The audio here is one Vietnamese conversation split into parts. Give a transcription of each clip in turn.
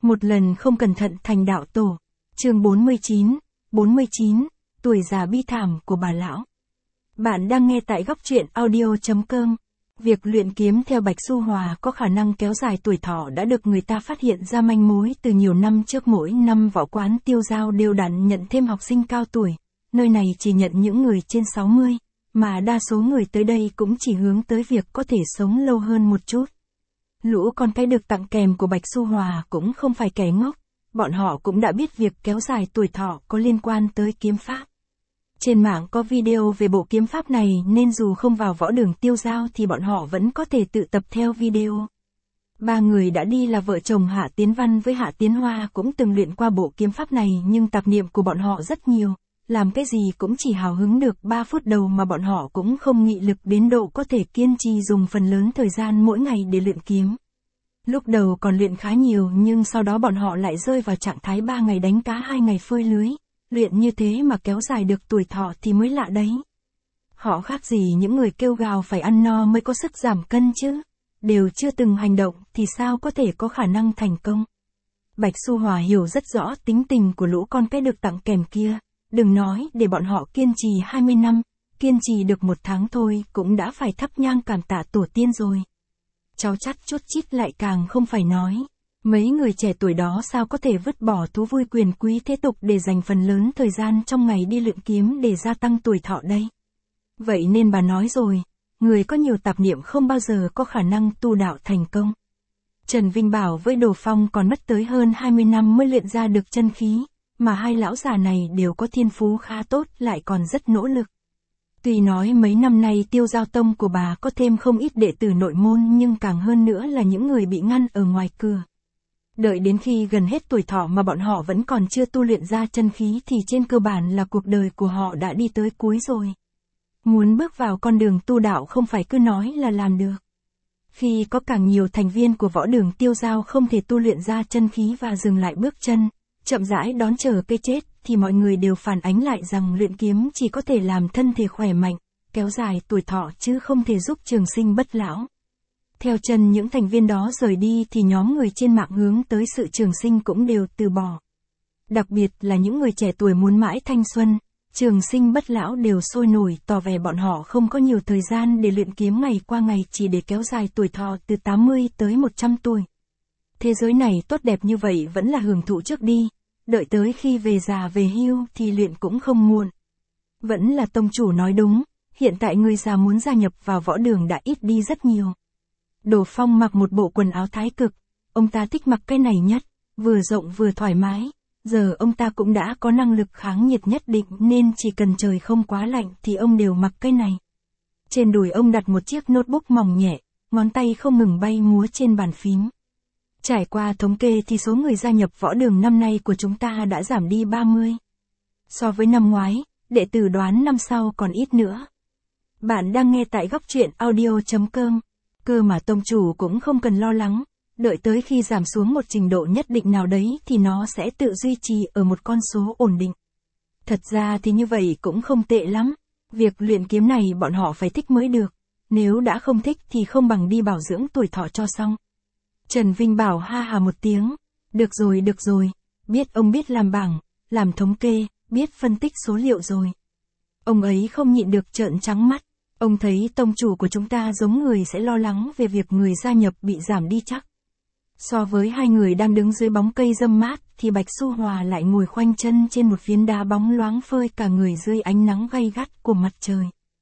Một lần không cẩn thận thành đạo tổ. Chương 49, tuổi già bi thảm của bà lão. Bạn đang nghe tại góc truyện audio.com. Việc luyện kiếm theo Bạch Xu Hòa có khả năng kéo dài tuổi thọ đã được người ta phát hiện ra manh mối từ nhiều năm trước. Mỗi năm võ quán Tiêu Dao đều đặn nhận thêm học sinh cao tuổi. Nơi này chỉ nhận những người trên 60, mà đa số người tới đây cũng chỉ hướng tới việc có thể sống lâu hơn một chút. Lũ con cái được tặng kèm của Bạch Xu Hòa cũng không phải kẻ ngốc, bọn họ cũng đã biết việc kéo dài tuổi thọ có liên quan tới kiếm pháp. Trên mạng có video về bộ kiếm pháp này nên dù không vào võ đường Tiêu Dao thì bọn họ vẫn có thể tự tập theo video. Ba người đã đi là vợ chồng Hạ Tiến Văn với Hạ Tiến Hoa cũng từng luyện qua bộ kiếm pháp này, nhưng tạp niệm của bọn họ rất nhiều, làm cái gì cũng chỉ hào hứng được 3 phút đầu mà bọn họ cũng không nghị lực đến độ có thể kiên trì dùng phần lớn thời gian mỗi ngày để luyện kiếm. Lúc đầu còn luyện khá nhiều nhưng sau đó bọn họ lại rơi vào trạng thái 3 ngày đánh cá 2 ngày phơi lưới. Luyện như thế mà kéo dài được tuổi thọ thì mới lạ đấy. Họ khác gì những người kêu gào phải ăn no mới có sức giảm cân chứ. Đều chưa từng hành động thì sao có thể có khả năng thành công. Bạch Xu Hòa hiểu rất rõ tính tình của lũ con cái được tặng kèm kia. Đừng nói để bọn họ kiên trì 20 năm, kiên trì được 1 tháng thôi cũng đã phải thắp nhang cảm tạ tổ tiên rồi. Cháu chắt chút chít lại càng không phải nói. Mấy người trẻ tuổi đó sao có thể vứt bỏ thú vui quyền quý thế tục để dành phần lớn thời gian trong ngày đi luyện kiếm để gia tăng tuổi thọ đây. Vậy nên bà nói rồi, người có nhiều tạp niệm không bao giờ có khả năng tu đạo thành công. Trần Vinh Bảo với Đồ Phong còn mất tới hơn 20 năm mới luyện ra được chân khí, mà hai lão già này đều có thiên phú khá tốt lại còn rất nỗ lực. Tuy nói mấy năm nay Tiêu Dao Tông của bà có thêm không ít đệ tử nội môn nhưng càng hơn nữa là những người bị ngăn ở ngoài cửa. Đợi đến khi gần hết tuổi thọ mà bọn họ vẫn còn chưa tu luyện ra chân khí thì trên cơ bản là cuộc đời của họ đã đi tới cuối rồi. Muốn bước vào con đường tu đạo không phải cứ nói là làm được. Khi có càng nhiều thành viên của võ đường Tiêu Dao không thể tu luyện ra chân khí và dừng lại bước chân, chậm rãi đón chờ cái chết, thì mọi người đều phản ánh lại rằng luyện kiếm chỉ có thể làm thân thể khỏe mạnh, kéo dài tuổi thọ chứ không thể giúp trường sinh bất lão. Theo chân những thành viên đó rời đi thì nhóm người trên mạng hướng tới sự trường sinh cũng đều từ bỏ. Đặc biệt là những người trẻ tuổi muốn mãi thanh xuân, trường sinh bất lão đều sôi nổi tỏ vẻ bọn họ không có nhiều thời gian để luyện kiếm ngày qua ngày chỉ để kéo dài tuổi thọ từ 80 tới 100 tuổi. Thế giới này tốt đẹp như vậy vẫn là hưởng thụ trước đi, đợi tới khi về già về hưu thì luyện cũng không muộn. Vẫn là tông chủ nói đúng, hiện tại người già muốn gia nhập vào võ đường đã ít đi rất nhiều. Đồ Phong mặc một bộ quần áo thái cực, ông ta thích mặc cái này nhất, vừa rộng vừa thoải mái, giờ ông ta cũng đã có năng lực kháng nhiệt nhất định nên chỉ cần trời không quá lạnh thì ông đều mặc cái này. Trên đùi ông đặt một chiếc notebook mỏng nhẹ, ngón tay không ngừng bay múa trên bàn phím. Trải qua thống kê thì số người gia nhập võ đường năm nay của chúng ta đã giảm đi 30. So với năm ngoái, đệ tử đoán năm sau còn ít nữa. Bạn đang nghe tại góc truyện audio.com. Cơ mà tông chủ cũng không cần lo lắng, đợi tới khi giảm xuống một trình độ nhất định nào đấy thì nó sẽ tự duy trì ở một con số ổn định. Thật ra thì như vậy cũng không tệ lắm, việc luyện kiếm này bọn họ phải thích mới được, nếu đã không thích thì không bằng đi bảo dưỡng tuổi thọ cho xong. Trần Vinh Bảo ha hà một tiếng, được rồi, biết ông biết làm bảng, làm thống kê, biết phân tích số liệu rồi. Ông ấy không nhịn được trợn trắng mắt. Ông thấy tông chủ của chúng ta giống người sẽ lo lắng về việc người gia nhập bị giảm đi chắc. So với hai người đang đứng dưới bóng cây râm mát thì Bạch Xu Hòa lại ngồi khoanh chân trên một phiến đá bóng loáng phơi cả người dưới ánh nắng gay gắt của mặt trời.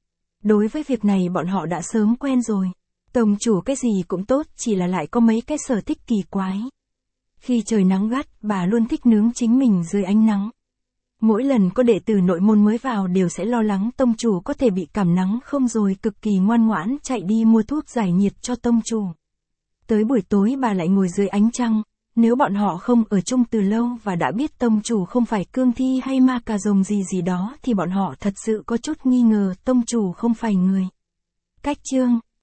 Đối với việc này bọn họ đã sớm quen rồi. Tông chủ cái gì cũng tốt, chỉ là lại có mấy cái sở thích kỳ quái. Khi trời nắng gắt, bà luôn thích nướng chính mình dưới ánh nắng. Mỗi lần có đệ tử nội môn mới vào đều sẽ lo lắng tông chủ có thể bị cảm nắng không rồi cực kỳ ngoan ngoãn chạy đi mua thuốc giải nhiệt cho tông chủ. Tới buổi tối bà lại ngồi dưới ánh trăng, nếu bọn họ không ở chung từ lâu và đã biết tông chủ không phải cương thi hay ma cà rồng gì đó thì bọn họ thật sự có chút nghi ngờ tông chủ không phải người. Cách chương